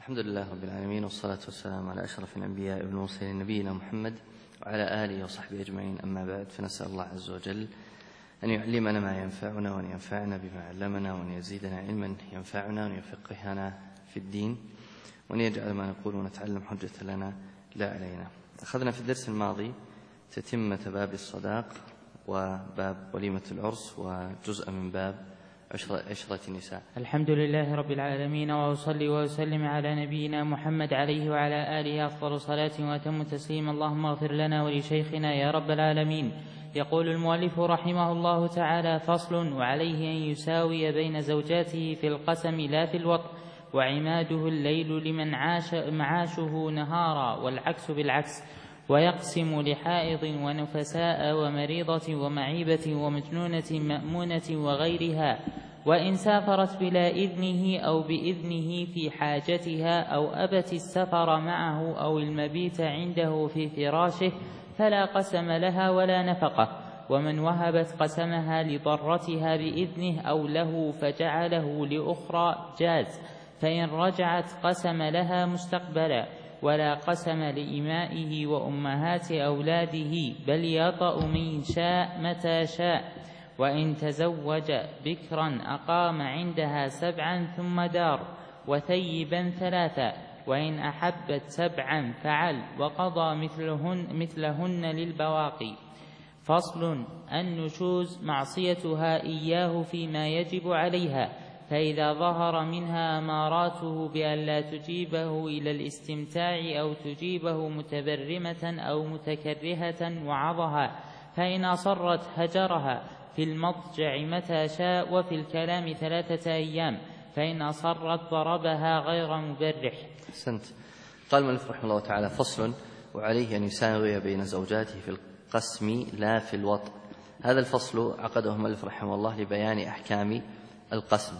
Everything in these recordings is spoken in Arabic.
الحمد لله رب العالمين، والصلاة والسلام على أشرف الأنبياء والمرسلين نبينا محمد وعلى آله وصحبه أجمعين. أما بعد، فنسأل الله عز وجل أن يعلمنا ما ينفعنا وأن ينفعنا بما علمنا وأن يزيدنا علما ينفعنا وأن يفقهنا في الدين وأن يجعل ما نقول ونتعلم حجة لنا لا علينا. أخذنا في الدرس الماضي تتمة باب الصداق وباب وليمة العرس وجزء من باب عشرة النساء. الحمد لله رب العالمين، وأصلي وأسلم على نبينا محمد عليه وعلى آله أفضل صلاة وأتم تسليم. اللهم اغفر لنا ولشيخنا يا رب العالمين. يقول المؤلف رحمه الله تعالى: فصل: وعليه أن يساوي بين زوجاته في القسم لا في الوطء، وعماده الليل لمن معاشه نهارا، والعكس بالعكس، ويقسم لحائض ونفساء ومريضة ومعيبة ومجنونة مأمونة وغيرها، وإن سافرت بلا إذنه أو بإذنه في حاجتها أو أبت السفر معه أو المبيت عنده في فراشه فلا قسم لها ولا نفقة. ومن وهبت قسمها لضرتها بإذنه أو له فجعله لأخرى جاز، فإن رجعت قسم لها مستقبلا، ولا قسم لإمائه وأمهات أولاده، بل يطأ من شاء متى شاء. وإن تزوج بكرا أقام عندها 7 ثم دار، وثيبا 3، وإن أحبت 7 فعل، وقضى مثلهن للبواقي. فصل: النشوز معصيتها إياه فيما يجب عليها، فإذا ظهر منها أماراته بأن لا تجيبه إلى الاستمتاع أو تجيبه متبرمة أو متكرهة وعظها، فإن أصرت هجرها في المضجع متى شاء، وفي الكلام 3 أيام، فإن أصرت ضربها غير مبرح. أحسنت. قال المؤلف رحمه الله تعالى: فصل: وعليه أن يساوي بين زوجاته في القسم لا في الوطء. هذا الفصل عقده المؤلف رحمه الله لبيان أحكام القسم،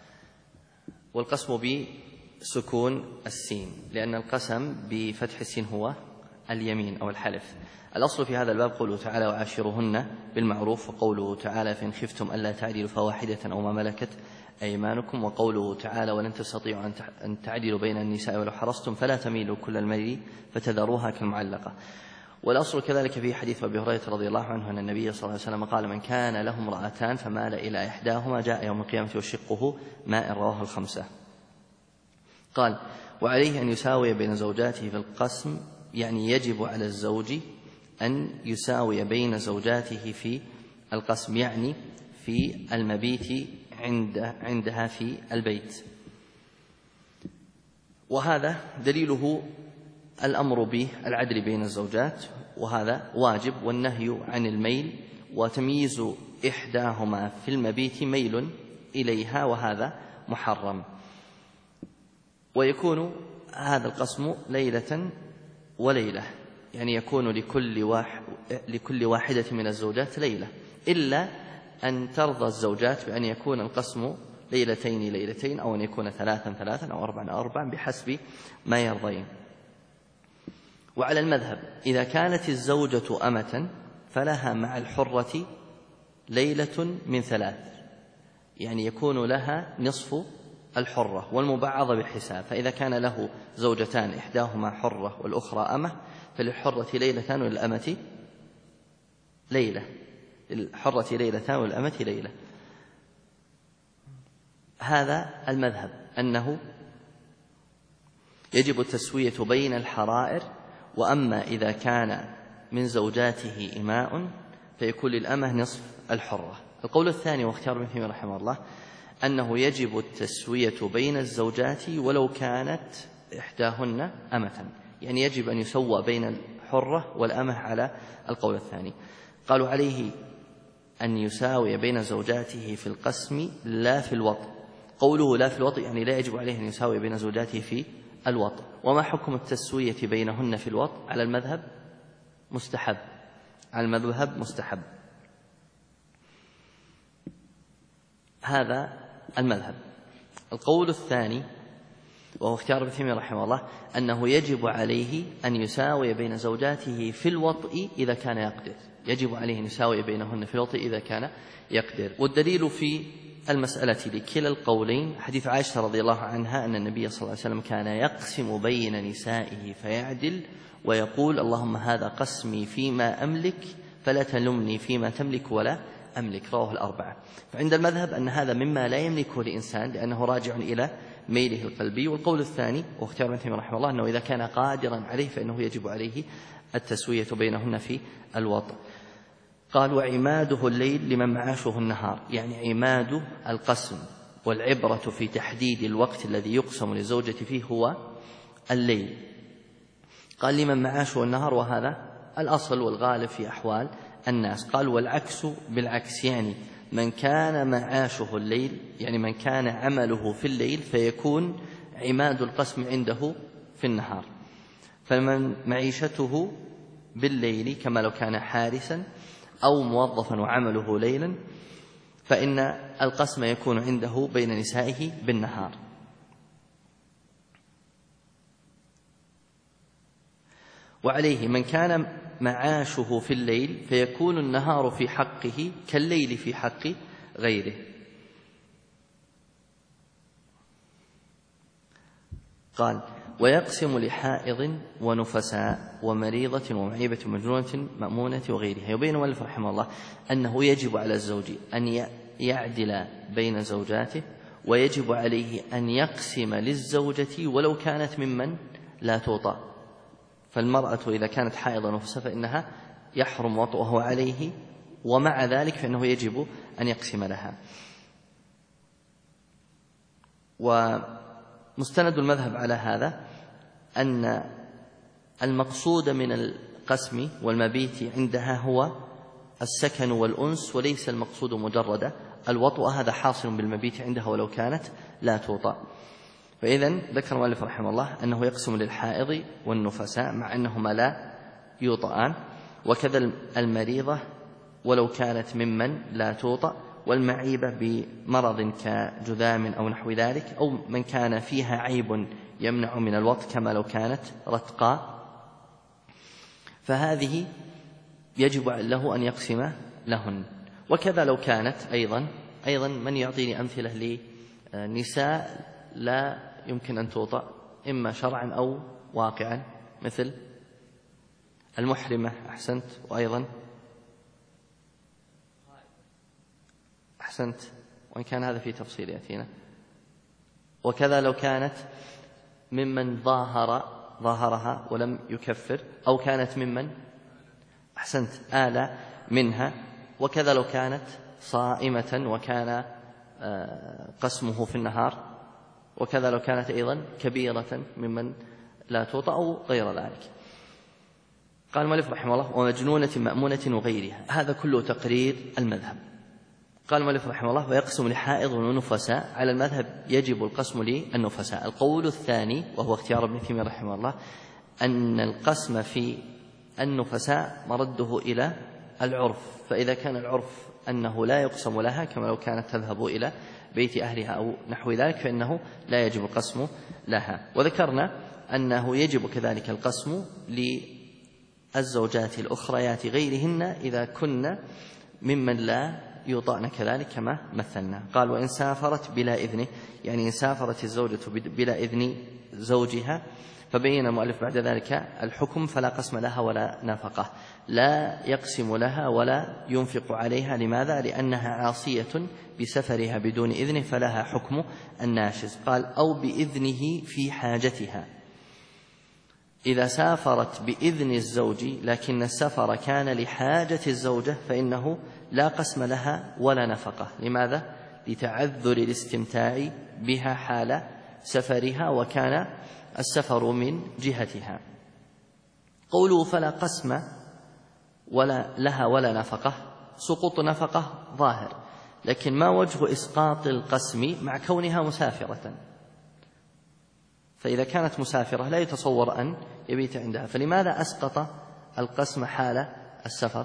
والقسم بسكون السين، لأن القسم بفتح السين هو اليمين أو الحلف. الأصل في هذا الباب قوله تعالى: وعاشرهن بالمعروف، وقوله تعالى: فإن خفتم ألا تعدلوا فواحدة أو ما ملكت أيمانكم، وقوله تعالى: ولن تستطيعوا أن تعدلوا بين النساء ولو حرصتم فلا تميلوا كل الميل فتذروها كالمعلقة. والأصل كذلك في حديث أبي هريرة رضي الله عنه أن النبي صلى الله عليه وسلم قال: من كان له امرأتان فمال إلى إحداهما جاء يوم القيامة وشقه ماء. رواه الخمسة. قال: وعليه أن يساوي بين زوجاته في القسم، يعني يجب على الزوج أن يساوي بين زوجاته في القسم، يعني في المبيت عندها في البيت. وهذا دليله الأمر بالعدل بين الزوجات، وهذا واجب، والنهي عن الميل، وتمييز إحداهما في المبيت ميل إليها، وهذا محرم. ويكون هذا القسم ليلة وليلة، يعني يكون لكل واحدة من الزوجات ليلة، إلا أن ترضى الزوجات بأن يكون القسم ليلتين أو أن يكون 3 أو 4 بحسب ما يرضين. وعلى المذهب إذا كانت الزوجة أمة فلها مع الحرة ليلة من 3، يعني يكون لها نصف الحرة والمبعضة بالحساب. فإذا كان له زوجتان إحداهما حرة والأخرى أمة، فللحرة ليلتان وللأمة ليلة، للحرة ليلتان والأمة ليلة. هذا المذهب أنه يجب التسوية بين الحرائر. وأما إذا كان من زوجاته إماء فيكون للأمة نصف الحرة. القول الثاني واختيار ابن تيمية رحمه الله أنه يجب التسوية بين الزوجات ولو كانت إحداهن أمة، يعني يجب أن يسوى بين الحرة والأمة على القول الثاني. قالوا عليه أن يساوي بين زوجاته في القسم لا في الوطء. قوله لا في الوطء يعني لا يجب عليه أن يساوي بين زوجاته في الوطء. وما حكم التسوية بينهن في الوطء؟ على المذهب مستحب، على المذهب مستحب. هذا المذهب. القول الثاني وهو اختيار ابن تيمية رحمه الله أنه يجب عليه أن يساوي بين زوجاته في الوطء إذا كان يقدر، يجب عليه أن يساوي بينهن في الوطء إذا كان يقدر. والدليل في المسألة لكلا القولين حديث عائشة رضي الله عنها أن النبي صلى الله عليه وسلم كان يقسم بين نسائه فيعدل ويقول اللهم هذا قسمي فيما أملك فلا تلمني فيما تملك ولا أملك، رواه الأربعة. فعند المذهب أن هذا مما لا يملكه الإنسان لأنه راجع إلى ميله القلبي. والقول الثاني واختيار ابن تيمية رحمه الله أنه إذا كان قادرا عليه فإنه يجب عليه التسوية بينهن في الوطء. قال وعماده الليل لمن معاشه النهار، يعني عماد القسم والعبرة في تحديد الوقت الذي يقسم للزوجة فيه هو الليل. قال لمن معاشه النهار، وهذا الأصل والغالب في أحوال الناس. قال والعكس بالعكس، يعني من كان معاشه الليل، يعني من كان عمله في الليل فيكون عماد القسم عنده في النهار. فمن معيشته بالليل كما لو كان حارسا أو موظفا وعمله ليلا فإن القسم يكون عنده بين نسائه بالنهار. وعليه من كان معاشه في الليل فيكون النهار في حقه كالليل في حق غيره. قال ويقسم لحائض ونفساء ومريضة ومعيبة ومجنونة مأمونة وغيرها. يبين المؤلف رحمه الله أنه يجب على الزوج أن يعدل بين زوجاته، ويجب عليه أن يقسم للزوجة ولو كانت ممن لا توطأ. فالمرأة إذا كانت حائضا ونفساء فإنها يحرم وطئها عليه، ومع ذلك فإنه يجب أن يقسم لها. ومستند المذهب على هذا أن المقصود من القسم والمبيت عندها هو السكن والأنس، وليس المقصود مجرد الوطء. هذا حاصل بالمبيت عندها ولو كانت لا توطأ. فإذن ذكر المؤلف رحمه الله أنه يقسم للحائض والنفساء مع أنهما لا يوطئان، وكذا المريضة ولو كانت ممن لا توطأ، والمعيبة بمرض كجذام أو نحو ذلك، أو من كان فيها عيب يمنع من الوطء كما لو كانت رتقاء، فهذه يجب له أن يقسم لهن. وكذا لو كانت أيضا من يعطيني أمثلة لنساء لا يمكن أن توطأ إما شرعا أو واقعا، مثل المحرمة. أحسنت. وأيضا أحسنت، وإن كان هذا في تفصيل يأتينا. وكذا لو كانت ممن ظاهرها ولم يكفر، أو كانت ممن أحسنت آل منها. وكذا لو كانت صائمة وكان قسمه في النهار. وكذا لو كانت أيضا كبيرة ممن لا توطأ أو غير ذلك. قال المؤلف رحمه الله ومجنونة مأمونة وغيرها. هذا كله تقرير المذهب. قال المؤلف رحمه الله ويقسم لحائض ونفساء. على المذهب يجب القسم للنفساء. القول الثاني وهو اختيار ابن تيمية رحمه الله أن القسم في النفساء مرده إلى العرف، فإذا كان العرف أنه لا يقسم لها كما لو كانت تذهب إلى بيت أهلها أو نحو ذلك فإنه لا يجب القسم لها. وذكرنا أنه يجب كذلك القسم للزوجات الأخريات غيرهن إذا كن ممن لا يوطأن كذلك كما مثلنا. قال وإن سافرت بلا إذنه، يعني إن سافرت الزوجة بلا إذن زوجها. فبين المؤلف بعد ذلك الحكم فلا قسم لها ولا نفقة، لا يقسم لها ولا ينفق عليها. لماذا؟ لأنها عاصية بسفرها بدون إذنه فلها حكم الناشز. قال أو بإذنه في حاجتها. إذا سافرت بإذن الزوج لكن السفر كان لحاجة الزوجة فإنه لا قسم لها ولا نفقة. لماذا؟ لتعذر الاستمتاع بها حال سفرها وكان السفر من جهتها. قوله فلا قسم ولا لها ولا نفقة، سقوط نفقة ظاهر، لكن ما وجه إسقاط القسم مع كونها مسافرة؟ فإذا كانت مسافرة لا يتصور أن يبيت عندها، فلماذا أسقط القسم حال السفر؟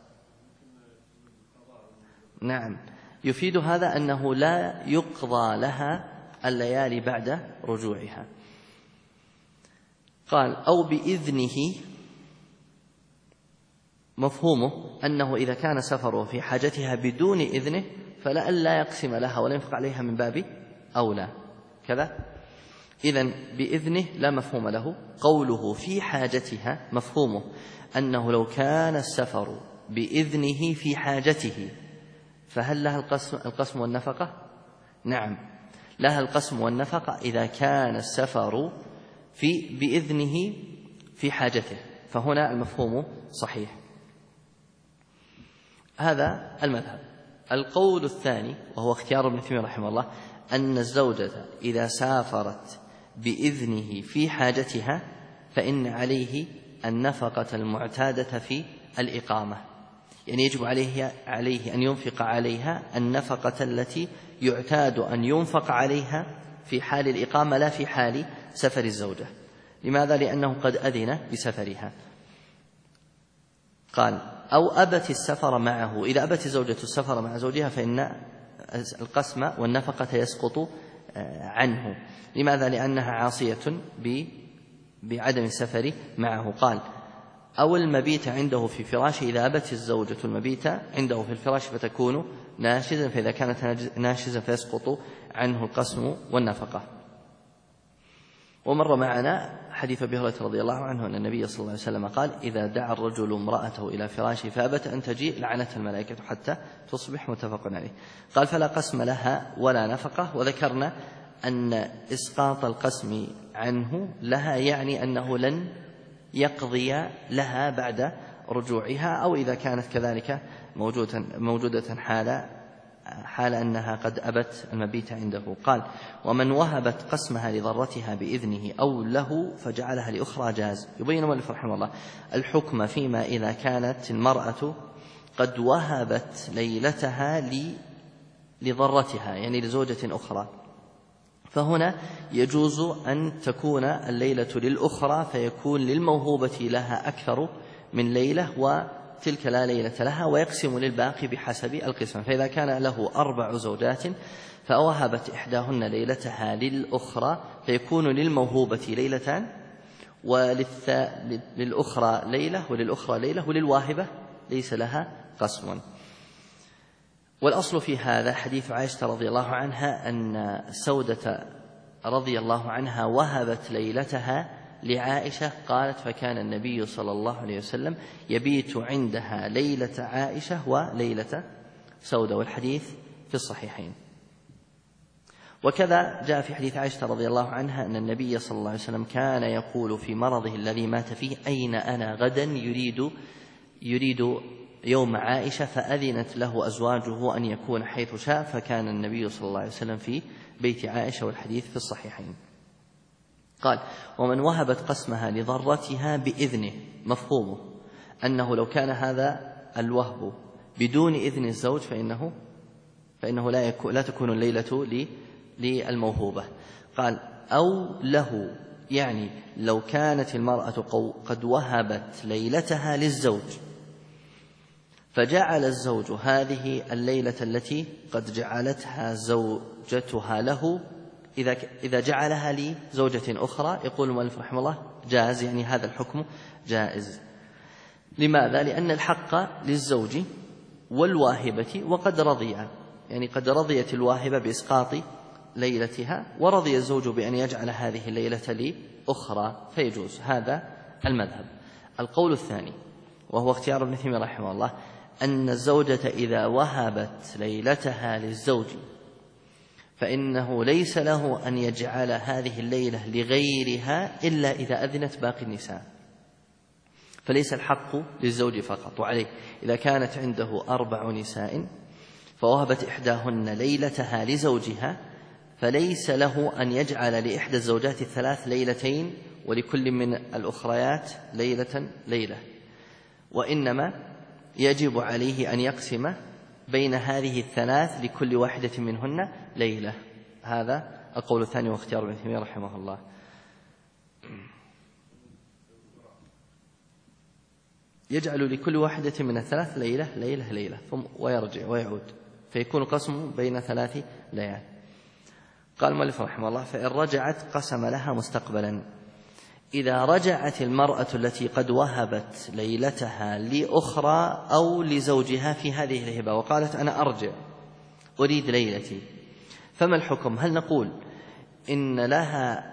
نعم، يفيد هذا أنه لا يقضى لها الليالي بعد رجوعها. قال أو بإذنه، مفهومه أنه إذا كان سفره في حاجتها بدون إذنه فلئلا يقسم لها ولا ينفق عليها من باب أولى كذا. إذن بإذنه لا مفهوم له. قوله في حاجتها مفهومه أنه لو كان السفر بإذنه في حاجته فهل لها القسم والنفقة؟ نعم لها القسم والنفقة إذا كان السفر بإذنه في حاجته، فهنا المفهوم صحيح. هذا المذهب. القول الثاني وهو اختيار ابن تيمية رحمه الله أن الزوجة إذا سافرت بإذنه في حاجتها فإن عليه النفقة المعتادة في الإقامة، يعني يجب عليه أن ينفق عليها النفقة التي يعتاد أن ينفق عليها في حال الإقامة لا في حال سفر الزوجة. لماذا؟ لأنه قد أذن بسفرها. قال أو أبت السفر معه، إذا أبت الزوجة السفر مع زوجها فإن القسم والنفقة يسقط عنه. لماذا؟ لأنها عاصية بعدم السفر معه. قال أو المبيت عنده في فراشه، إذا أبت الزوجة المبيت عنده في الفراش فتكون ناشزا، فإذا كانت ناشزا فيسقط عنه القسم والنفقة. ومر معنا حديث أبي هريرة رضي الله عنه أن النبي صلى الله عليه وسلم قال إذا دعا الرجل امرأته إلى فراشه فأبت أن تجيء لعنتها الملائكة حتى تصبح، متفق عليه. قال فلا قسم لها ولا نفقة. وذكرنا أن إسقاط القسم عنه لها يعني أنه لن يقضي لها بعد رجوعها، أو إذا كانت كذلك موجودة حال أنها قد أبت المبيت عنده. قال ومن وهبت قسمها لضرتها بإذنه أو له فجعلها لأخرى جاز. يبين المؤلف رحمه الله الحكم فيما إذا كانت المرأة قد وهبت ليلتها لضرتها يعني لزوجة أخرى، فهنا يجوز أن تكون الليلة للأخرى فيكون للموهوبة لها أكثر من ليلة وتلك لا ليلة لها، ويقسم للباقي بحسب القسم. فإذا كان له 4 زوجات فوهبت إحداهن ليلتها للأخرى فيكون للموهوبة ليلتان وللأخرى ليلة وللأخرى ليلة، وللواهبة ليس لها قسم. والأصل في هذا حديث عائشة رضي الله عنها أن سودة رضي الله عنها وهبت ليلتها لعائشة، قالت فكان النبي صلى الله عليه وسلم يبيت عندها ليلة عائشة وليلة سودة، والحديث في الصحيحين. وكذا جاء في حديث عائشة رضي الله عنها أن النبي صلى الله عليه وسلم كان يقول في مرضه الذي مات فيه أين أنا غدا، يريد يوم عائشة، فأذنت له أزواجه أن يكون حيث شاء، فكان النبي صلى الله عليه وسلم في بيت عائشة، والحديث في الصحيحين. قال ومن وهبت قسمها لضرتها بإذنه، مفهومه أنه لو كان هذا الوهب بدون إذن الزوج فإنه لا تكون الليلة للموهوبة. قال أو له، يعني لو كانت المرأة قد وهبت ليلتها للزوج فجعل الزوج هذه الليلة التي قد جعلتها زوجتها له إذا جعلها لزوجة أخرى، يقول المؤلف رحمه الله جاز، يعني هذا الحكم جائز. لماذا؟ لأن الحق للزوج والواهبة وقد رضيا، يعني قد رضيت الواهبة بإسقاط ليلتها ورضي الزوج بأن يجعل هذه الليلة لأخرى، فيجوز. هذا المذهب. القول الثاني وهو اختيار ابن تيمية رحمه الله أن الزوجة إذا وهبت ليلتها للزوج فإنه ليس له أن يجعل هذه الليلة لغيرها إلا إذا أذنت باقي النساء، فليس الحق للزوج فقط. وعليه إذا كانت عنده 4 نساء فوهبت إحداهن ليلتها لزوجها فليس له أن يجعل لإحدى الزوجات 3 ليلتين ولكل من الأخريات ليلة، وإنما يجب عليه أن يقسم بين هذه 3 لكل واحدة منهن ليلة. هذا القول الثاني واختيار ابن تيمية رحمه الله. يجعل لكل واحدة من 3 ليلة ثم ويرجع ويعود، فيكون قسم بين 3 ليال. قال المؤلف رحمه الله فإن رجعت قسم لها مستقبلا. إذا رجعت المرأة التي قد وهبت ليلتها لأخرى أو لزوجها في هذه الهبة وقالت أنا أرجع، أريد ليلتي، فما الحكم؟ هل نقول إن لها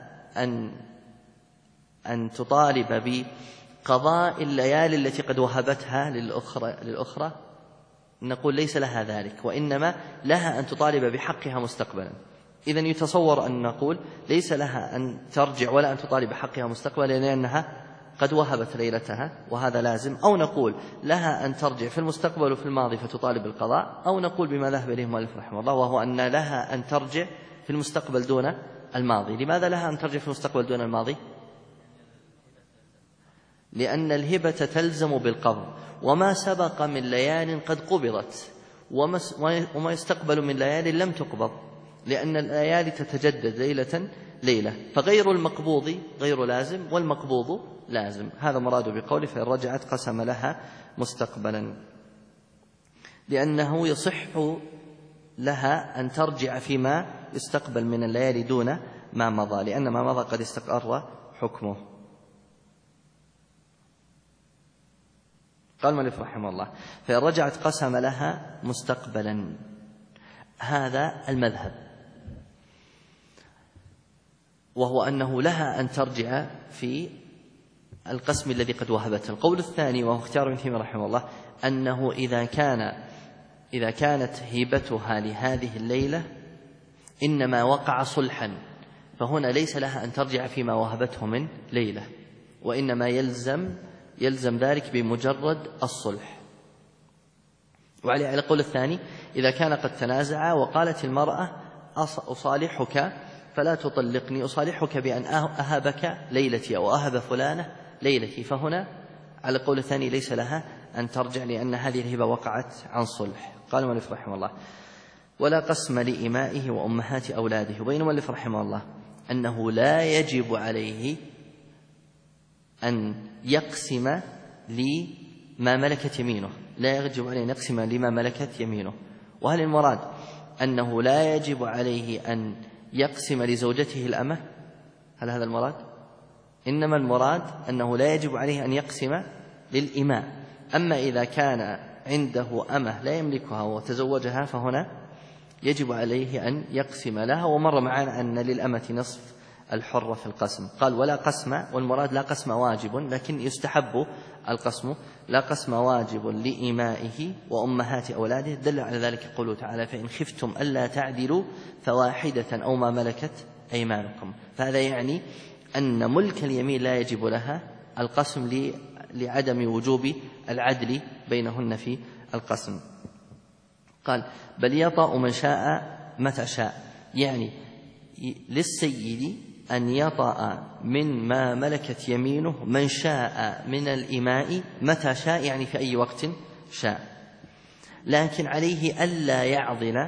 أن تطالب بقضاء الليالي التي قد وهبتها للأخرى؟ نقول ليس لها ذلك، وإنما لها أن تطالب بحقها مستقبلا. إذن يتصور أن نقول ليس لها أن ترجع ولا أن تطالب بحقها مستقبلا لأنها قد وهبت ليلتها، وهذا لازم. أو نقول لها أن ترجع في المستقبل وفي الماضي فتطالب بالقضاء، أو نقول بما ذهب إليه المؤلف رحمه الله، وهو أن لها أن ترجع في المستقبل دون الماضي. لماذا لها أن ترجع في المستقبل دون الماضي؟ لأن الهبة تلزم بالقبض، وما سبق من ليال قد قبضت وما يستقبل من ليال لم تقبض، لأن الليالي تتجدد ليلة، فغير المقبوض غير لازم والمقبوض لازم. هذا مراد بقوله فإن رجعت قسم لها مستقبلا، لأنه يصح لها أن ترجع فيما يستقبل من الليالي دون ما مضى، لأن ما مضى قد استقر حكمه. قال المؤلف رحمه الله فإن رجعت قسم لها مستقبلا. هذا المذهب، وهو أنه لها أن ترجع في القسم الذي قد وهبته. القول الثاني وهو اختيار ابن تيمية رحمه الله أنه إذا كانت هبتها لهذه الليلة إنما وقع صلحا، فهنا ليس لها أن ترجع فيما وهبته من ليلة، وإنما يلزم ذلك بمجرد الصلح. وعلى القول الثاني إذا كان قد تنازع وقالت المرأة أصالحك فلا تطلقني، أصالحك بأن أهبك ليلتي أو أهب فلانة ليلتي، فهنا على القول الثاني ليس لها أن ترجع لأن هذه الهبة وقعت عن صلح. قال المؤلف رحمه الله ولا قسم لإمائه وأمهات أولاده. وبين المؤلف رحمه الله أنه لا يجب عليه أن يقسم لما ملكت يمينه، لا يجب عليه أن يقسم لما ملكت يمينه. وهل المراد أنه لا يجب عليه أن يقسم لزوجته الأمة؟ هل هذا المراد؟ إنما المراد أنه لا يجب عليه أن يقسم للإماء. أما إذا كان عنده أمة لا يملكها وتزوجها فهنا يجب عليه أن يقسم لها. ومر معنا أن للأمة نصف الحرة في القسم. قال ولا قسم، والمراد لا قسم واجب لكن يستحب القسم، لا قسم واجب لإمائه وأمهات أولاده. دل على ذلك قوله تعالى فإن خفتم ألا تعدلوا فواحدة أو ما ملكت أيمانكم. فهذا يعني أن ملك اليمين لا يجب لها القسم لعدم وجوب العدل بينهن في القسم. قال بل يطأ من شاء متى شاء، يعني للسيد أن يطأ من ما ملكت يمينه من شاء من الإماء متى شاء، يعني في أي وقت شاء، لكن عليه ألا يعضل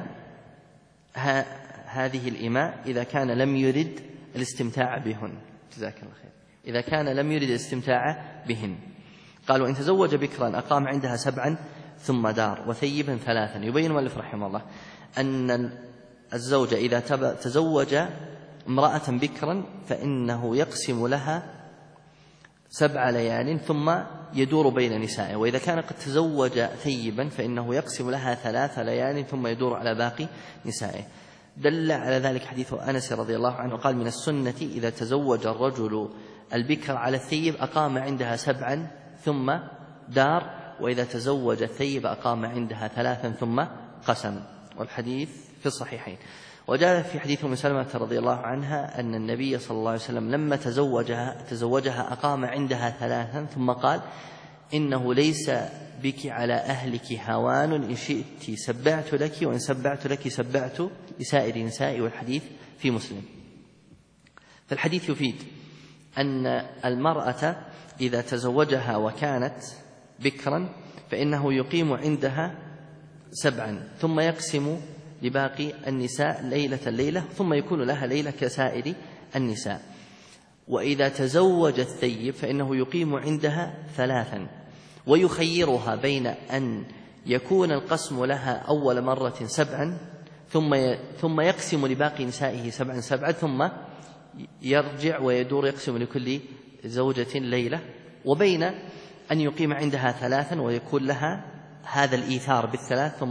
هذه الإماء إذا كان لم يرد الاستمتاع بهن. جزاك الله خير. إذا كان لم يرد الاستمتاع بهن. قال وإن تزوج بكرا أقام عندها 7 ثم دار وثيبا 3. يبين المؤلف رحمه الله أن الزوج إذا تزوج امرأة بكرا فإنه يقسم لها 7 ليال ثم يدور بين نسائه، وإذا كان قد تزوج ثيبا فإنه يقسم لها 3 ليال ثم يدور على باقي نسائه. دل على ذلك حديث أنس رضي الله عنه قال من السنة إذا تزوج الرجل البكر على الثيب أقام عندها 7 ثم دار، وإذا تزوج الثيب أقام عندها 3 ثم قسم. والحديث في الصحيحين. وجاء في حديث أم سلمة رضي الله عنها أن النبي صلى الله عليه وسلم لما تزوجها أقام عندها 3 ثم قال إنه ليس بك على أهلك هوان، إن شئت سبعت لك وإن سبعت لك سبعت لسائر نسائي. والحديث في مسلم. فالحديث يفيد أن المرأة إذا تزوجها وكانت بكرا فإنه يقيم عندها 7 ثم يقسم لباقي النساء ليلة ثم يكون لها ليلة كسائر النساء. وإذا تزوج الثيب فإنه يقيم عندها 3 ويخيرها بين أن يكون القسم لها أول مرة 7 ثم يقسم لباقي نسائه 7 ثم يرجع ويدور يقسم لكل زوجة ليلة، وبين أن يقيم عندها 3 ويكون لها هذا الإيثار بال3 ثم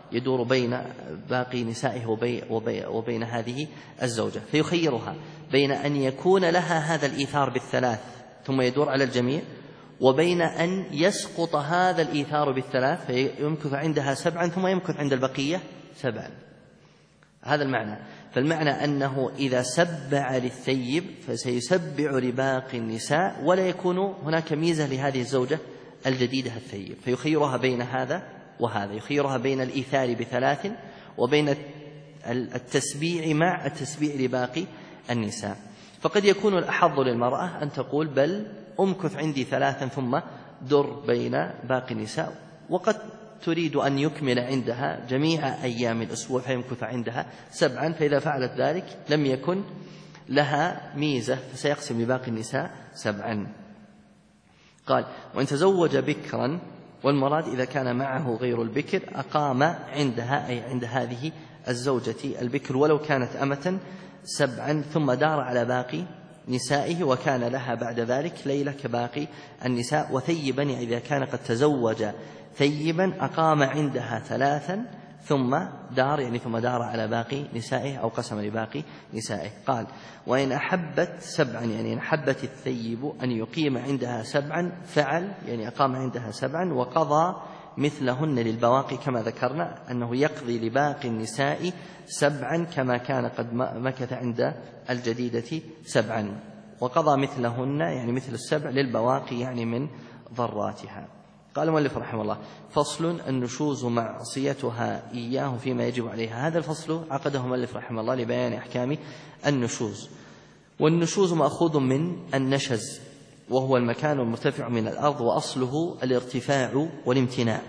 يدور بين باقي نسائه وبين هذه الزوجة، فيخيرها بين أن يكون لها هذا الإيثار بالثلاث ثم يدور على الجميع، وبين أن يسقط هذا الإيثار بالثلاث فيمكث عندها 7 ثم يمكث عند البقية 7. هذا المعنى. فالمعنى أنه إذا سبع للثيب فسيسبع لباقي النساء، ولا يكون هناك ميزة لهذه الزوجة الجديدة الثيب، فيخيرها بين هذا وهذا، يخيرها بين الإيثار ب3 وبين التسبيع مع التسبيع لباقي النساء. فقد يكون الأحظ للمرأة أن تقول بل أمكث عندي 3 ثم در بين باقي النساء، وقد تريد أن يكمل عندها جميع أيام الأسبوع فيمكث عندها 7، فإذا فعلت ذلك لم يكن لها ميزة فسيقسم لباقي النساء 7. قال وإن تزوج بكرا، والمراد إذا كان معه غير البكر أقام عندها أي عند هذه الزوجة البكر ولو كانت أمة 7 ثم دار على باقي نسائه، وكان لها بعد ذلك ليلة كباقي النساء. وثيبا يعني إذا كان قد تزوج ثيبا أقام عندها 3 ثم دار يعني ثم دار على باقي نسائه أو قسم لباقي نسائه. قال وإن أحبت 7 يعني إن أحبت الثيب أن يقيم عندها 7 فعل يعني أقام عندها 7 وقضى مثلهن للبواقي، كما ذكرنا أنه يقضي لباقي النساء 7 كما كان قد مكث عند الجديدة 7، وقضى مثلهن يعني مثل 7 للبواقي يعني من ضراتها. قال المؤلف رحمه الله فصل النشوز معصيتها إياه فيما يجب عليها. هذا الفصل عقده المؤلف رحمه الله لبيان أحكام النشوز. والنشوز مأخوذ من النشز وهو المكان المرتفع من الأرض، وأصله الارتفاع والامتناع،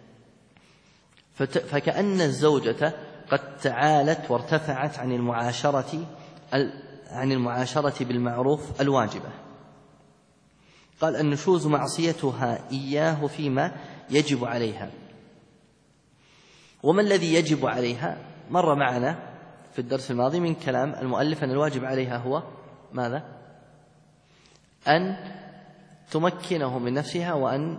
فكأن الزوجة قد تعالت وارتفعت عن المعاشرة بالمعروف الواجبة. قال النشوز معصيتها إياه فيما يجب عليها. وما الذي يجب عليها؟ مر معنا في الدرس الماضي من كلام المؤلف أن الواجب عليها هو ماذا؟ أن تمكنه من نفسها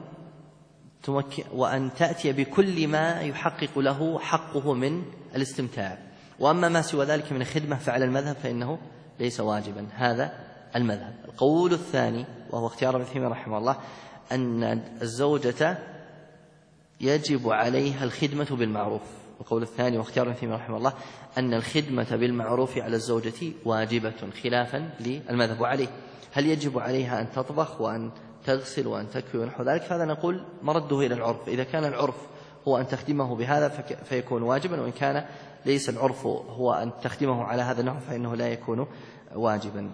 وأن تأتي بكل ما يحقق له حقه من الاستمتاع، وأما ما سوى ذلك من الخدمة فعلى المذهب فإنه ليس واجبا. هذا المذهب. القول الثاني وهو اختيار ابن تيمية رحمه الله أن الزوجة يجب عليها الخدمة بالمعروف. القول الثاني واختيار ابن تيمية رحمه الله أن الخدمة بالمعروف على الزوجة واجبة خلافا للمذهب. وعليه هل يجب عليها أن تطبخ وأن تغسل وأن تكوي ونحو ذلك؟ فهذا نقول مرده إلى العرف. إذا كان العرف هو أن تخدمه بهذا فيكون واجبا، وإن كان ليس العرف هو أن تخدمه على هذا النحو فإنه لا يكون واجبا.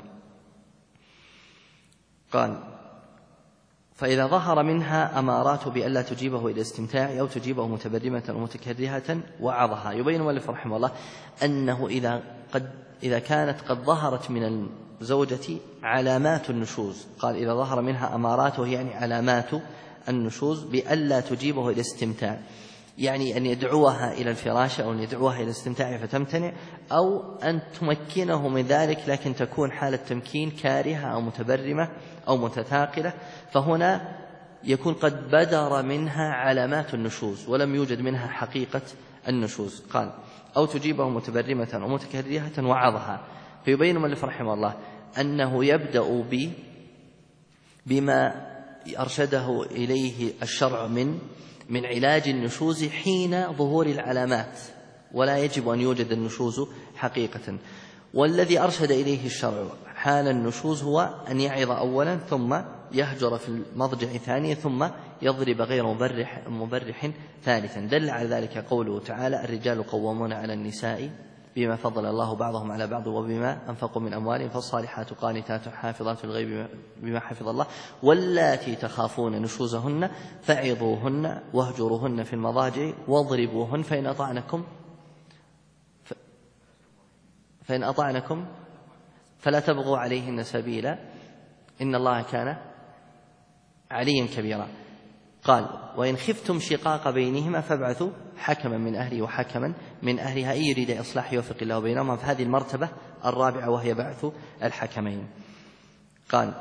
قال فإذا ظهر منها أمارات بألا تجيبه إلى الاستمتاع أو تجيبه متبرمة أو متكرهة وعظها. يبين المؤلف رحمه الله أنه إذا كانت قد ظهرت من الزوجة علامات النشوز، قال إذا ظهر منها أمارات يعني علامات النشوز بألا تجيبه إلى الاستمتاع، يعني أن يدعوها إلى الفراش أو أن يدعوها إلى الاستمتاع فتمتنع، أو أن تمكنه من ذلك لكن تكون حالة تمكين كارهة أو متبرمة أو متثاقلة، فهنا يكون قد بدر منها علامات النشوز ولم يوجد منها حقيقة النشوز. قال أو تجيبه متبرمة أو متكرهة وعظها. فيبين المؤلف رحمه الله أنه يبدأ بما أرشده إليه الشرع من علاج النشوز حين ظهور العلامات، ولا يجب أن يوجد النشوز حقيقة. والذي أرشد إليه الشرع حال النشوز هو أن يعظ أولا ثم يهجر في المضجع ثانيا ثم يضرب غير مبرح ثالثا. دل على ذلك قوله تعالى الرجال قوامون على النساء بما فضل الله بعضهم على بعض وبما أنفقوا من أموالهم، فالصالحات قانتات حافظات الغيب بما حفظ الله، واللاتي تخافون نشوزهن فعظوهن واهجروهن في المضاجع واضربوهن فإن أطعنكم فلا تبغوا عليهن سبيلا إن الله كان عليا كبيرا. قال وإن خفتم شقاق بينهما فابعثوا حكما من أهله وحكما من أهلها إن يريد إصلاح يوفق الله بينهما. في هذه المرتبة الرابعة وهي بعث الحكمين. قال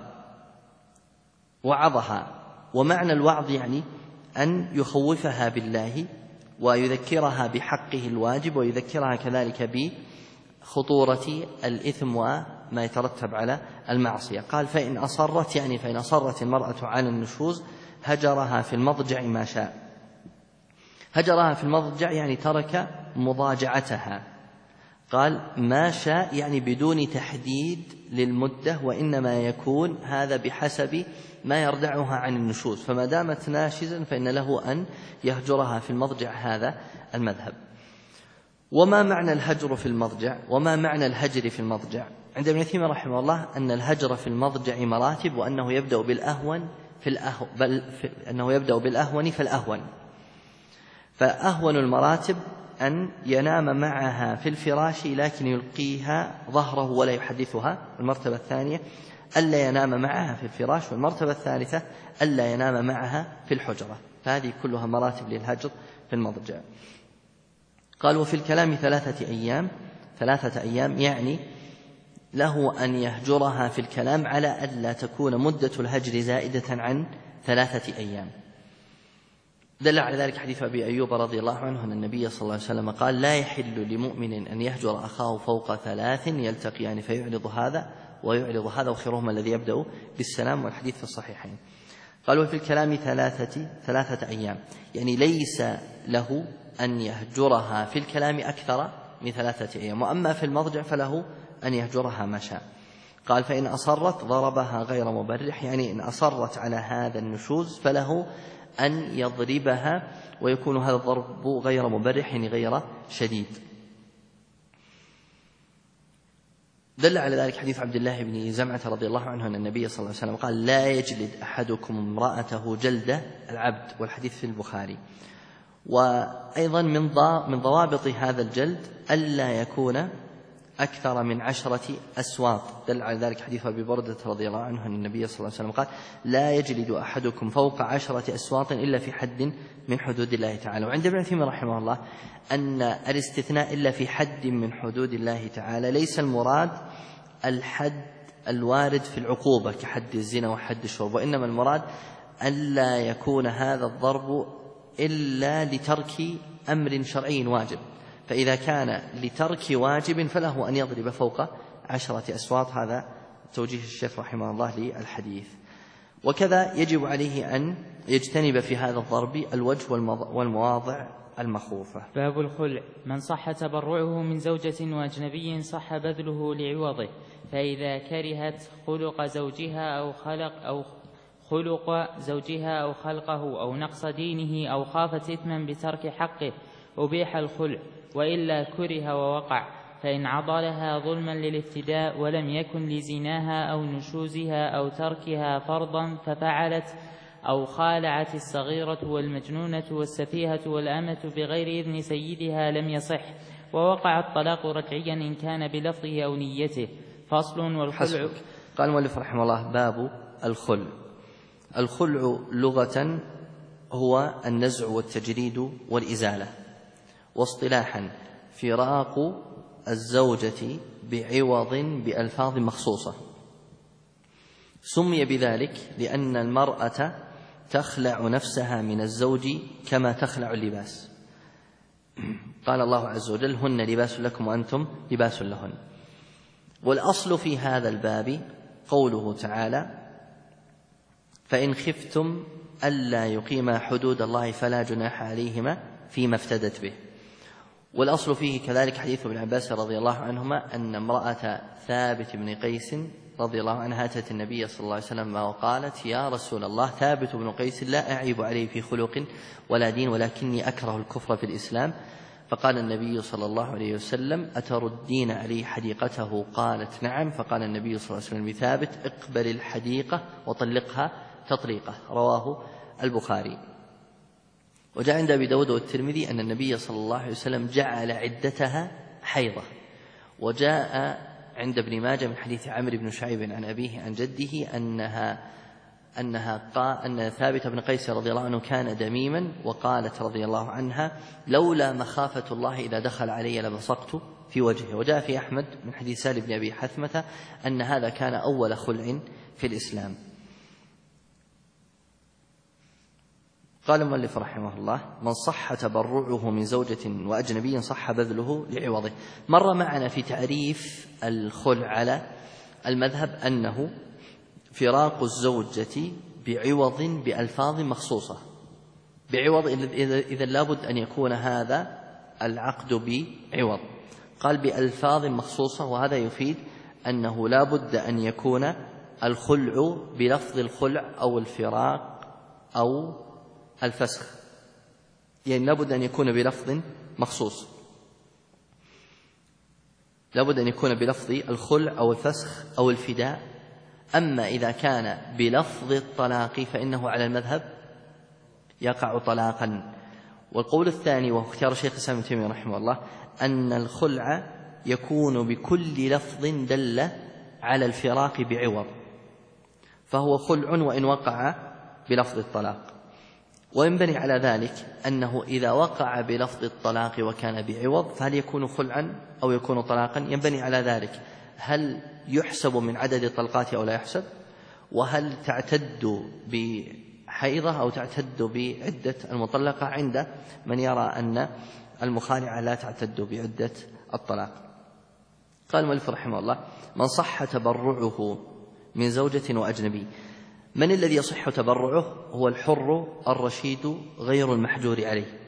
وعظها، ومعنى الوعظ يعني أن يخوفها بالله ويذكرها بحقه الواجب، ويذكرها كذلك بخطورة الإثم وما يترتب على المعصية. قال فإن أصرت، يعني فإن أصرت المرأة على النشوز هجرها في المضجع ما شاء. هجرها في المضجع يعني ترك مضاجعتها. قال ما شاء يعني بدون تحديد للمدة، وإنما يكون هذا بحسب ما يردعها عن النشوز، فما دامت ناشزا فإن له أن يهجرها في المضجع. هذا المذهب. وما معنى الهجر في المضجع؟ وما معنى الهجر في المضجع؟ عند ابن تيمية رحمه الله أن الهجر في المضجع مراتب، وأنه يبدأ بالأهون أنه يبدأ بالأهون فالأهون. فأهون المراتب أن ينام معها في الفراش لكن يلقيها ظهره ولا يحدثها. المرتبة الثانية ألا ينام معها في الفراش. والمرتبة الثالثة ألا ينام معها في الحجرة. فهذه كلها مراتب للهجر في المضجع. قال وفي الكلام 3 أيام. 3 أيام يعني له أن يهجرها في الكلام على ألا تكون مدة الهجر زائدة عن 3 أيام. دل على ذلك حديث أبي أيوب رضي الله عنه أن النبي صلى الله عليه وسلم قال لا يحل لمؤمن أن يهجر أخاه فوق 3 يلتقيان فيعرض هذا ويعرض هذا، وخيرهما الذي يبدأ بالسلام، والحديث في الصحيحين. قال وفي الكلام 3 أيام يعني ليس له أن يهجرها في الكلام أكثر من 3 أيام، وأما في المضجع فله أن يهجرها ما شاء. قال فإن أصرت ضربها غير مبرح، يعني إن أصرت على هذا النشوز فله أن يضربها، ويكون هذا الضرب غير مبرح يعني غير شديد. دل على ذلك حديث عبد الله بن زمعة رضي الله عنه أن النبي صلى الله عليه وسلم قال لا يجلد أحدكم امرأته جلد العبد، والحديث في البخاري. وأيضا من ضوابط هذا الجلد ألا يكون أكثر من 10 أسواط. دل على ذلك حديث أبي بردة رضي الله عنه أن النبي صلى الله عليه وسلم قال لا يجلد أحدكم فوق 10 أسواط إلا في حد من حدود الله تعالى. وعند ابن تيمية رحمه الله أن الاستثناء إلا في حد من حدود الله تعالى ليس المراد الحد الوارد في العقوبة كحد الزنا وحد الشرب، وإنما المراد ألا يكون هذا الضرب إلا لترك أمر شرعي واجب. فإذا كان لترك واجب فله أن يضرب فوق 10 أسواط. هذا توجيه الشيخ رحمه الله للحديث. وكذا يجب عليه أن يجتنب في هذا الضرب الوجه والمواضع المخوفة. باب الخلع. من صح تبرعه من زوجة وأجنبي صح بذله لعوضه، فإذا كرهت خلق زوجها أو خلقه أو نقص دينه أو خافت إثما بترك حقه أبيح الخلع، وإلا كره ووقع. فإن عضلها ظلما للافتداء ولم يكن لزناها أو نشوزها أو تركها فرضا ففعلت، أو خالعت الصغيرة والمجنونة والسفيهة والأمة بغير إذن سيدها لم يصح، ووقع الطلاق رجعيا إن كان بلفظه أو نيته. فصل. والخلع. قال المؤلف رحمه الله باب الخلع. الخلع لغة هو النزع والتجريد والإزالة، واصطلاحا فراق الزوجة بعوض بألفاظ مخصوصة. سمي بذلك لأن المرأة تخلع نفسها من الزوج كما تخلع اللباس. قال الله عز وجل هن لباس لكم وأنتم لباس لهن. والأصل في هذا الباب قوله تعالى فإن خفتم ألا يقيما حدود الله فلا جناح عليهما فيما افتدت به. والأصل فيه كذلك حديث ابن عباس رضي الله عنهما أن امرأة ثابت بن قيس رضي الله عنها أتت النبي صلى الله عليه وسلم وقالت يا رسول الله ثابت بن قيس لا أعيب عليه في خلق ولا دين ولكني أكره الكفر في الإسلام. فقال النبي صلى الله عليه وسلم أتردين عليه حديقته؟ قالت نعم. فقال النبي صلى الله عليه وسلم لثابت اقبل الحديقة وطلقها تطليقة. رواه البخاري. وجاء عند أبي داود والترمذي أن النبي صلى الله عليه وسلم جعل عدتها حيضة. وجاء عند ابن ماجه من حديث عمرو بن شعيب عن أبيه عن جده أن ثابت بن قيس رضي الله عنه كان دميما، وقالت رضي الله عنها لولا مخافة الله إذا دخل علي لبصقت في وجهه. وجاء في أحمد من حديث سالم بن أبي حثمة أن هذا كان أول خلع في الإسلام. قال المؤلف رحمه الله: من صح تبرعه من زوجة وأجنبي صح بذله لعوضه. مر معنا في تعريف الخلع على المذهب أنه فراق الزوجة بعوض بألفاظ مخصوصة، بعوض إذا لابد أن يكون هذا العقد بعوض. قال بألفاظ مخصوصة، وهذا يفيد أنه لابد أن يكون الخلع بلفظ الخلع أو الفراق أو الفسخ، يعني لابد أن يكون بلفظ مخصوص، لابد أن يكون بلفظ الخلع أو الفسخ أو الفداء. أما إذا كان بلفظ الطلاق فإنه على المذهب يقع طلاقا. والقول الثاني وهو اختيار شيخ الإسلام ابن تيمية رحمه الله أن الخلع يكون بكل لفظ دل على الفراق بعوض، فهو خلع وإن وقع بلفظ الطلاق. وينبني على ذلك أنه إذا وقع بلفظ الطلاق وكان بعوض فهل يكون خلعا أو يكون طلاقا؟ ينبني على ذلك هل يحسب من عدد الطلقات أو لا يحسب، وهل تعتد بحيضة أو تعتد بعدة المطلقة، عند من يرى أن المخالعة لا تعتد بعدة الطلاق. قال المؤلف رحمه الله: من صح تبرعه من زوجة وأجنبي. من الذي يصح تبرعه؟ هو الحر الرشيد غير المحجور عليه.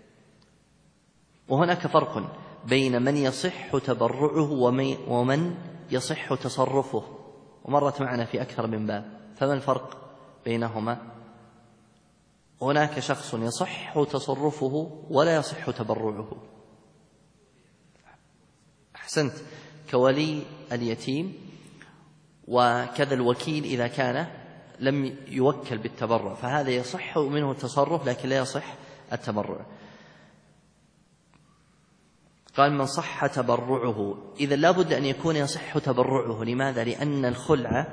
وهناك فرق بين من يصح تبرعه ومن يصح تصرفه، ومرت معنا في أكثر من باب. فما الفرق بينهما؟ هناك شخص يصح تصرفه ولا يصح تبرعه. أحسنت، كولي اليتيم، وكذا الوكيل إذا كان لم يوكل بالتبرع، فهذا يصح منه التصرف لكن لا يصح التبرع. قال: من صح تبرعه. إذا لابد أن يكون يصح تبرعه. لماذا؟ لأن الخلع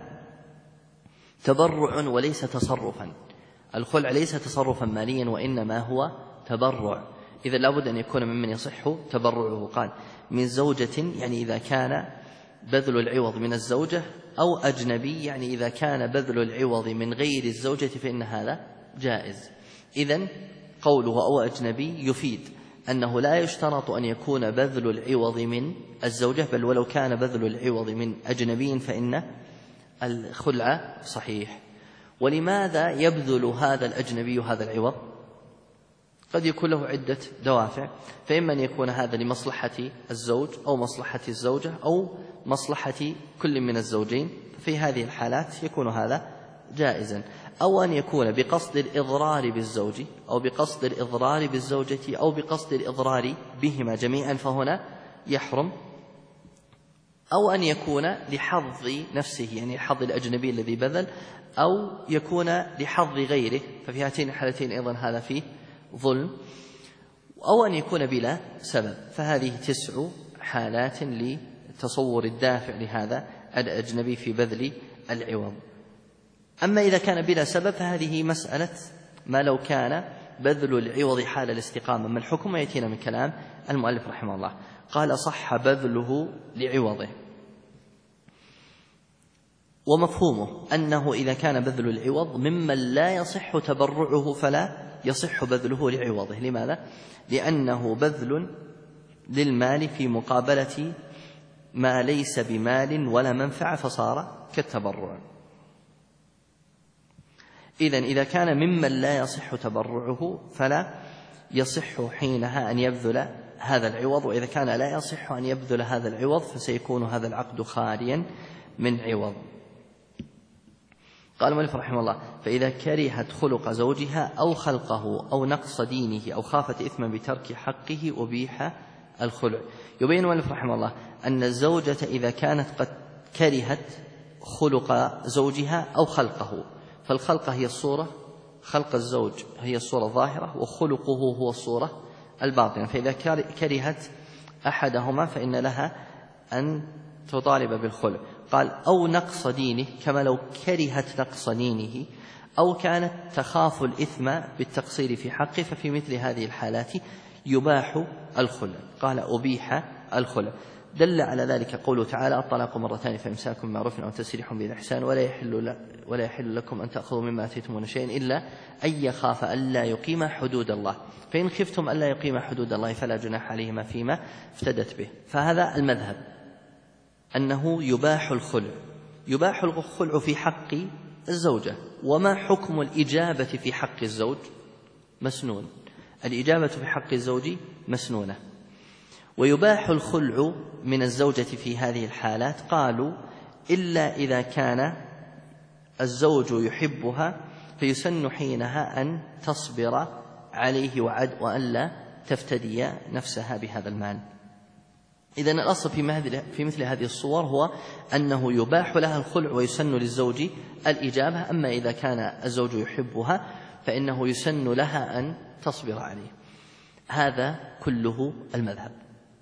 تبرع وليس تصرفا. الخلع ليس تصرفا ماليا وإنما هو تبرع. إذا لابد أن يكون ممن يصح تبرعه. قال: من زوجة، يعني إذا كان بذل العوض من الزوجة، أو أجنبي، يعني إذا كان بذل العوض من غير الزوجة فإن هذا جائز. إذن قوله أو أجنبي يفيد أنه لا يشترط أن يكون بذل العوض من الزوجة، بل ولو كان بذل العوض من أجنبي فإن الخلع صحيح. ولماذا يبذل هذا الأجنبي هذا العوض؟ قد يكون له عدة دوافع، فإما أن يكون هذا لمصلحة الزوج أو مصلحة الزوجة أو مصلحة كل من الزوجين، في هذه الحالات يكون هذا جائزا. أو أن يكون بقصد الإضرار بالزوج أو بقصد الإضرار بالزوجة أو بقصد الإضرار بهما جميعا، فهنا يحرم. أو أن يكون لحظ نفسه، يعني حظ الأجنبي الذي بذل، أو يكون لحظ غيره، ففي هاتين الحالتين أيضا هذا فيه ظلم. أو أن يكون بلا سبب، فهذه 9 حالات لتصور الدافع لهذا الأجنبي في بذل العوض. أما إذا كان بلا سبب فهذه مسألة ما لو كان بذل العوض حال الاستقامة، ما الحكم؟ يأتينا من كلام المؤلف رحمه الله. قال: صح بذله لعوضه. ومفهومه أنه إذا كان بذل العوض ممن لا يصح تبرعه فلا يصح بذله لعوضه. لماذا؟ لأنه بذل للمال في مقابلة ما ليس بمال ولا منفعة، فصار كالتبرع. إذن إذا كان ممن لا يصح تبرعه فلا يصح حينها أن يبذل هذا العوض، وإذا كان لا يصح أن يبذل هذا العوض فسيكون هذا العقد خاليا من عوض. قال المؤلف رحمه الله: فإذا كرهت خلق زوجها أو خلقه أو نقص دينه أو خافت إثما بترك حقه أبيح الخلع. يبين المؤلف رحمه الله أن الزوجة إذا كانت قد كرهت خلق زوجها أو خلقه، فالخلقة هي الصورة، خلق الزوج هي الصورة الظاهرة، وخلقه هو الصورة الباطنة. فإذا كرهت أحدهما فإن لها أن تطالب بالخلع. قال: أو نقص دينه، كما لو كرهت نقص دينه أو كانت تخاف الإثم بالتقصير في حقه، ففي مثل هذه الحالات يباح الخلع. قال: أبيح الخلع. دل على ذلك قوله تعالى: الطلاق مرتان فإمساك بمعروف أو تسريح بإحسان ولا يحل لكم أن تأخذوا مما آتيتمون شيئا إلا أن يخاف ألا يقيم حدود الله، فإن خفتم ألا يقيم حدود الله فلا جناح عليهما فيما افتدت به. فهذا المذهب أنه يباح الخلع في حق الزوجة. وما حكم الإجابة في حق الزوج؟ مسنون. الإجابة في حق الزوج مسنونة. ويباح الخلع من الزوجة في هذه الحالات قالوا إلا إذا كان الزوج يحبها فيسن حينها أن تصبر عليه وأن لا تفتدي نفسها بهذا المال. إذن الأصل في مثل هذه الصور هو أنه يباح لها الخلع ويسن للزوج الإجابة. أما إذا كان الزوج يحبها فإنه يسن لها أن تصبر عليه. هذا كله المذهب.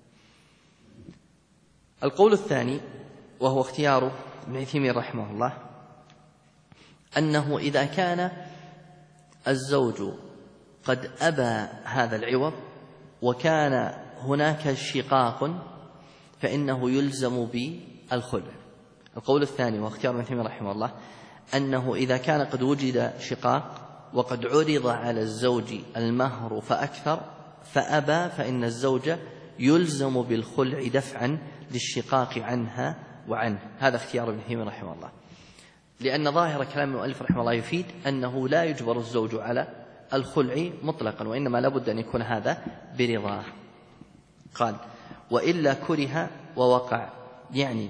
القول الثاني وهو اختيار ابن عثيمين رحمه الله أنه إذا كان الزوج قد أبى هذا العوض وكان هناك شقاق فإنه يلزم بالخلع. القول الثاني واختيار ابن عثيمين رحمه الله أنه إذا كان قد وجد شقاق وقد عرض على الزوج المهر فأكثر فأبى فإن الزوج يلزم بالخلع دفعا للشقاق عنها وعنه. هذا اختيار ابن عثيمين رحمه الله، لأن ظاهر كلام المؤلف رحمه الله يفيد أنه لا يجبر الزوج على الخلع مطلقا، وإنما لابد أن يكون هذا برضاه. قال: وإلا كره ووقع، يعني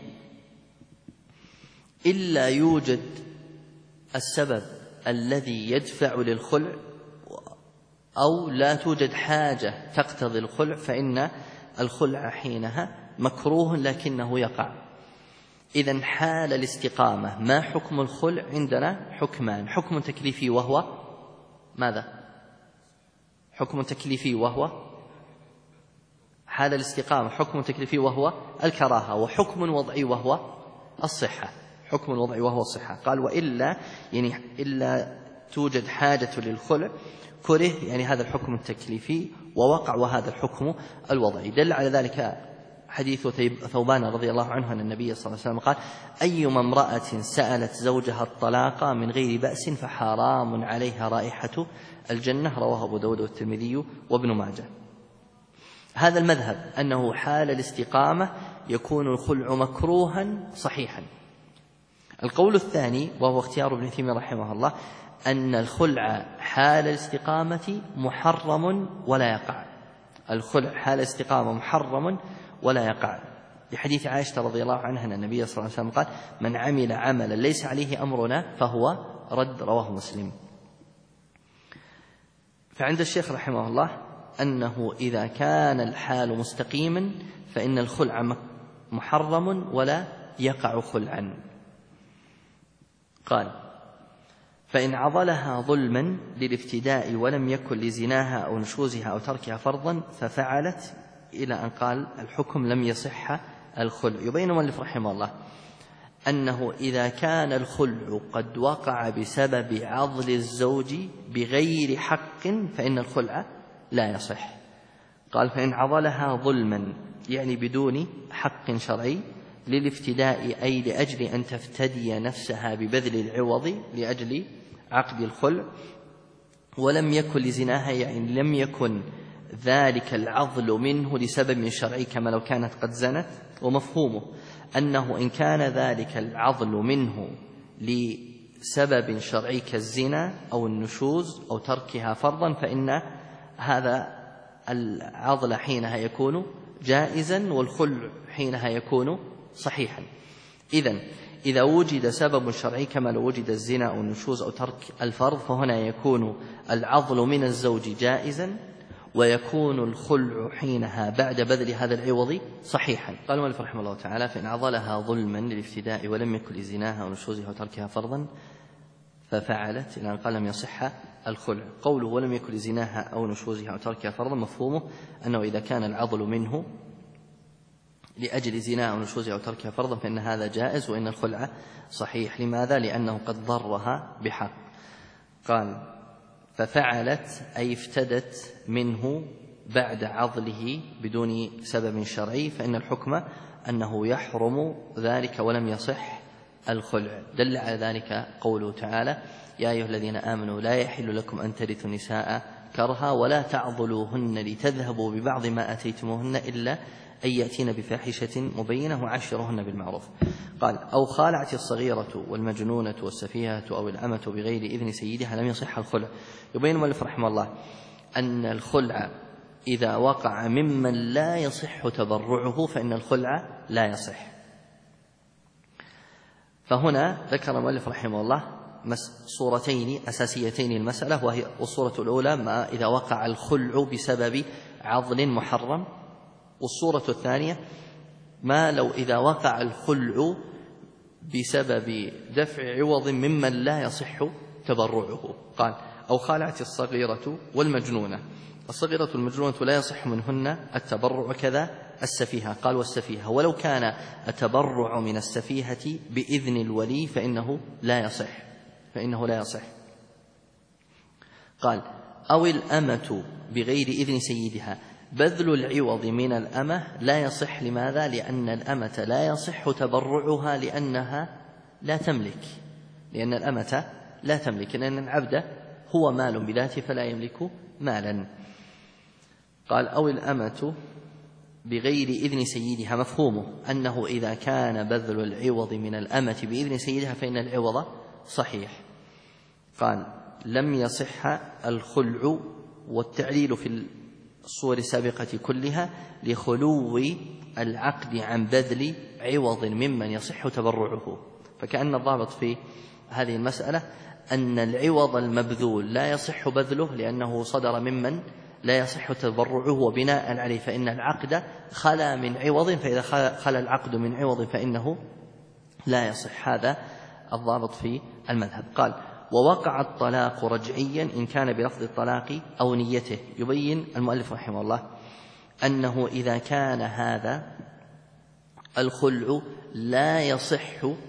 إلا يوجد السبب الذي يدفع للخلع أو لا توجد حاجة تقتضي الخلع فإن الخلع حينها مكروه لكنه يقع. إذن حال الاستقامة ما حكم الخلع؟ عندنا حكمان: حكم تكليفي وهو ماذا؟ حكم تكليفي وهو حال الاستقامة، حكم تكليفي وهو الكراهة، وحكم وضعي وهو الصحة. حكم وضعي وهو الصحة. قال: وإلا يعني إلا توجد حاجة للخلع كره، يعني هذا الحكم التكليفي، ووقع وهذا الحكم الوضعي. دل على ذلك حديث ثوبان رضي الله عنه أن النبي صلى الله عليه وسلم قال: أيما امرأة سألت زوجها الطلاق من غير بأس فحرام عليها رائحة الجنة. رواه أبو داود والترمذي وابن ماجه. هذا المذهب أنه حال الاستقامة يكون الخلع مكروها صحيحا. القول الثاني وهو اختيار ابن عثيمين رحمه الله أن الخلع حال الاستقامة محرم ولا يقع. الخلع حال الاستقامة محرم ولا يقع، لحديث عائشة رضي الله عنها أن النبي صلى الله عليه وسلم قال: من عمل عملا ليس عليه أمرنا فهو رد. رواه مسلم. فعند الشيخ رحمه الله أنه إذا كان الحال مستقيما فإن الخلع محرم ولا يقع خلعا. قال: فإن عضلها ظلما للافتداء ولم يكن لزناها أو نشوزها أو تركها فرضا ففعلت، إلى أن قال الحكم لم يصح الخلع. يبين المؤلف رحمه الله أنه إذا كان الخلع قد وقع بسبب عضل الزوج بغير حق فإن الخلع لا يصح. قال: فإن عضلها ظلما يعني بدون حق شرعي للافتداء أي لأجل أن تفتدي نفسها ببذل العوض لأجل عقد الخلع، ولم يكن لزناها يعني لم يكن ذلك العضل منه لسبب شرعي كما لو كانت قد زنت. ومفهومه أنه إن كان ذلك العضل منه لسبب شرعي كالزنا أو النشوز أو تركها فرضا فإن هذا العضل حينها يكون جائزا والخلع حينها يكون صحيحا. إذا وجد سبب شرعي كما لو وجد الزنا أو النشوز أو ترك الفرض فهنا يكون العضل من الزوج جائزا ويكون الخلع حينها بعد بذل هذا العوض صحيحا. قال المؤلف رحمه الله تعالى: فإن عضلها ظلما للافتداء ولم يكن لزناها ونشوزها وتركها فرضا ففعلت، إلى أن قال لم يصح الخلع. قوله ولم يكن لزناها أو نشوزها وتركها فرضا مفهومه أنه إذا كان العضل منه لأجل زناها ونشوزها وتركها فرضا فإن هذا جائز وإن الخلع صحيح. لماذا؟ لأنه قد ضرها بحق. قال: ففعلت أي افتدت منه بعد عضله بدون سبب شرعي فإن الحكم أنه يحرم ذلك ولم يصح الخلع. دل على ذلك قوله تعالى: يا أيها الذين آمنوا لا يحل لكم أن ترثوا النساء كرها ولا تعضلوهن لتذهبوا ببعض ما آتيتموهن إلا أن يأتين بفاحشة مبينة وعشرهن بالمعروف. قال: أو خالعت الصغيرة والمجنونة والسفيهة أو الأمة بغير إذن سيدها لم يصح الخلع. يبين المؤلف رحمه الله أن الخلع إذا وقع ممن لا يصح تبرعه فإن الخلع لا يصح. فهنا ذكر المؤلف رحمه الله صورتين أساسيتين المسألة، وهي الصورة الأولى ما إذا وقع الخلع بسبب عضل محرم، والصورة الثانية ما لو إذا وقع الخلع بسبب دفع عوض ممن لا يصح تبرعه. قال: أو خالعت الصغيرة والمجنونة. الصغيرة والمجنونة لا يصح منهن التبرع، كذا السفيهة. قال: والسفيهة ولو كان التبرع من السفيهة بإذن الولي فإنه لا يصح. قال: أو الأمة بغير إذن سيدها. بذل العوض من الأمة لا يصح. لماذا؟ لأن الأمة لا يصح تبرعها لأنها لا تملك، لأن الأمة لا تملك، لأن العبد هو مال بذاته فلا يملك مالا. قال: أو الأمة بغير إذن سيدها. مفهومه أنه إذا كان بذل العوض من الأمة بإذن سيدها فإن العوض صحيح. قال: لم يصح الخلع، والتعليل في الصور السابقة كلها لخلو العقد عن بذل عوض ممن يصح تبرعه. فكأن الضابط في هذه المسألة أن العوض المبذول لا يصح بذله لأنه صدر ممن لا يصح تبرعه، وبناء عليه فإن العقد خلا من عوض، فإذا خلا العقد من عوض فإنه لا يصح. هذا الضابط في المذهب. قال: ووقع الطلاق رجعيا إن كان بلفظ الطلاق أو نيته. يبين المؤلف رحمه الله أنه إذا كان هذا الخلع لا يصح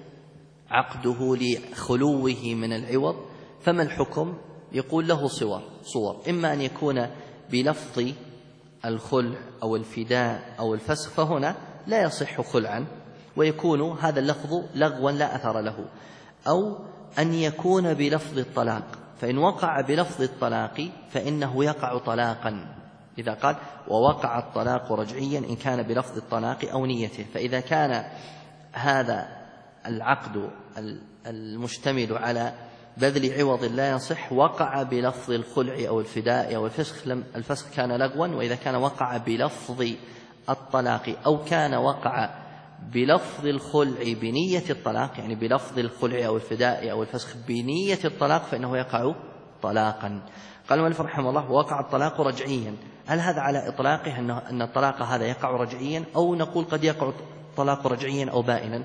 عقده لخلوه من العوض فما الحكم؟ يقول له صور، إما أن يكون بلفظ الخلع أو الفداء أو الفسخ فهنا لا يصح خلعا ويكون هذا اللفظ لغوا لا أثر له، أو أن يكون بلفظ الطلاق، فإن وقع بلفظ الطلاق فإنه يقع طلاقا. إذا قال: ووقع الطلاق رجعيا إن كان بلفظ الطلاق أو نيته، فإذا كان هذا العقد المشتمل على بذل عوض لا يصح وقع بلفظ الخلع أو الفداء أو الفسخ كان لغوا. وإذا كان وقع بلفظ الطلاق أو كان وقع بلفظ الخلع بنية الطلاق، يعني بلفظ الخلع أو الفداء أو الفسخ بنية الطلاق، فإنه يقع طلاقا. قال المؤلف رحمه الله: ووقع الطلاق رجعيا. هل هذا على إطلاقه أن الطلاق هذا يقع رجعيا، أو نقول قد يقع الطلاق رجعيا أو بائنا؟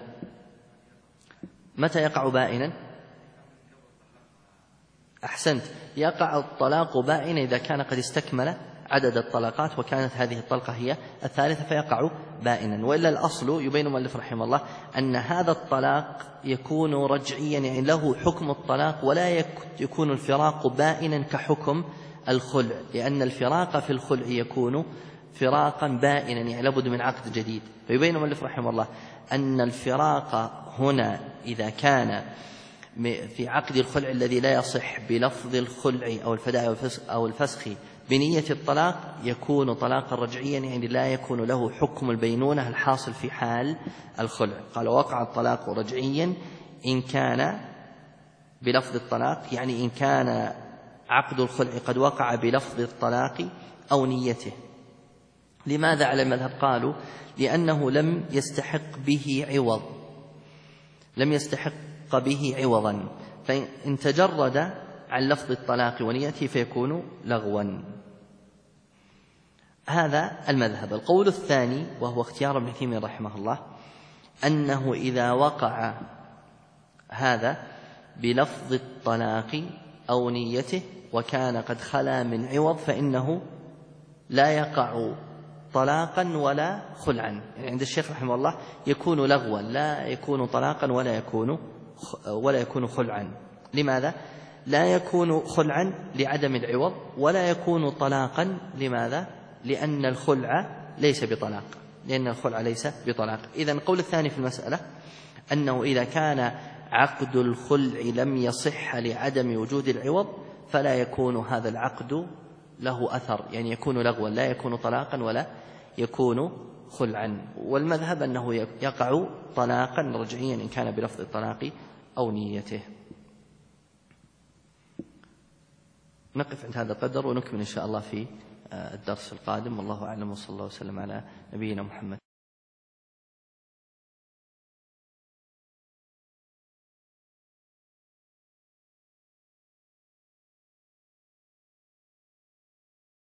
متى يقع بائنا؟ أحسنت، يقع الطلاق بائنا إذا كان قد استكمل عدد الطلقات وكانت هذه الطلقة هي الثالثة فيقع بائنا. وإلا الأصل يبين المؤلف رحمه الله أن هذا الطلاق يكون رجعيا، يعني له حكم الطلاق ولا يكون الفراق بائنا كحكم الخلع، لأن الفراق في الخلع يكون فراقا بائنا، يعني لابد من عقد جديد. فيبين المؤلف رحمه الله أن الفراق هنا إذا كان في عقد الخلع الذي لا يصح بلفظ الخلع أو الفداء أو الفسخ بنية الطلاق يكون طلاقا رجعيا، يعني لا يكون له حكم البينونة الحاصل في حال الخلع. قال: وقع الطلاق رجعيا إن كان بلفظ الطلاق، يعني إن كان عقد الخلع قد وقع بلفظ الطلاق أو نيته. لماذا على المذهب؟ قالوا: لأنه لم يستحق به عوضا، فإن تجرد عن لفظ الطلاق ونيته فيكون لغوا. هذا المذهب. القول الثاني وهو اختيار ابن تيمية رحمه الله أنه إذا وقع هذا بلفظ الطلاق أو نيته وكان قد خلا من عوض فإنه لا يقع طلاقا ولا خلعا، يعني عند الشيخ رحمه الله يكون لغوا لا يكون طلاقا ولا يكون خلعا. لماذا؟ لا يكون خلعا لعدم العوض، ولا يكون طلاقا. لماذا؟ لأن الخلع ليس بطلاق، لأن الخلع ليس بطلاق. إذن القول الثاني في المسألة أنه إذا كان عقد الخلع لم يصح لعدم وجود العوض فلا يكون هذا العقد له أثر، يعني يكون لغوا لا يكون طلاقا ولا يكون خلعا. والمذهب أنه يقع طلاقا رجعيا إن كان بلفظ الطلاق أو نيته. نقف عند هذا القدر ونكمل إن شاء الله في الدرس القادم، والله أعلم، وصلى الله وسلم على نبينا محمد.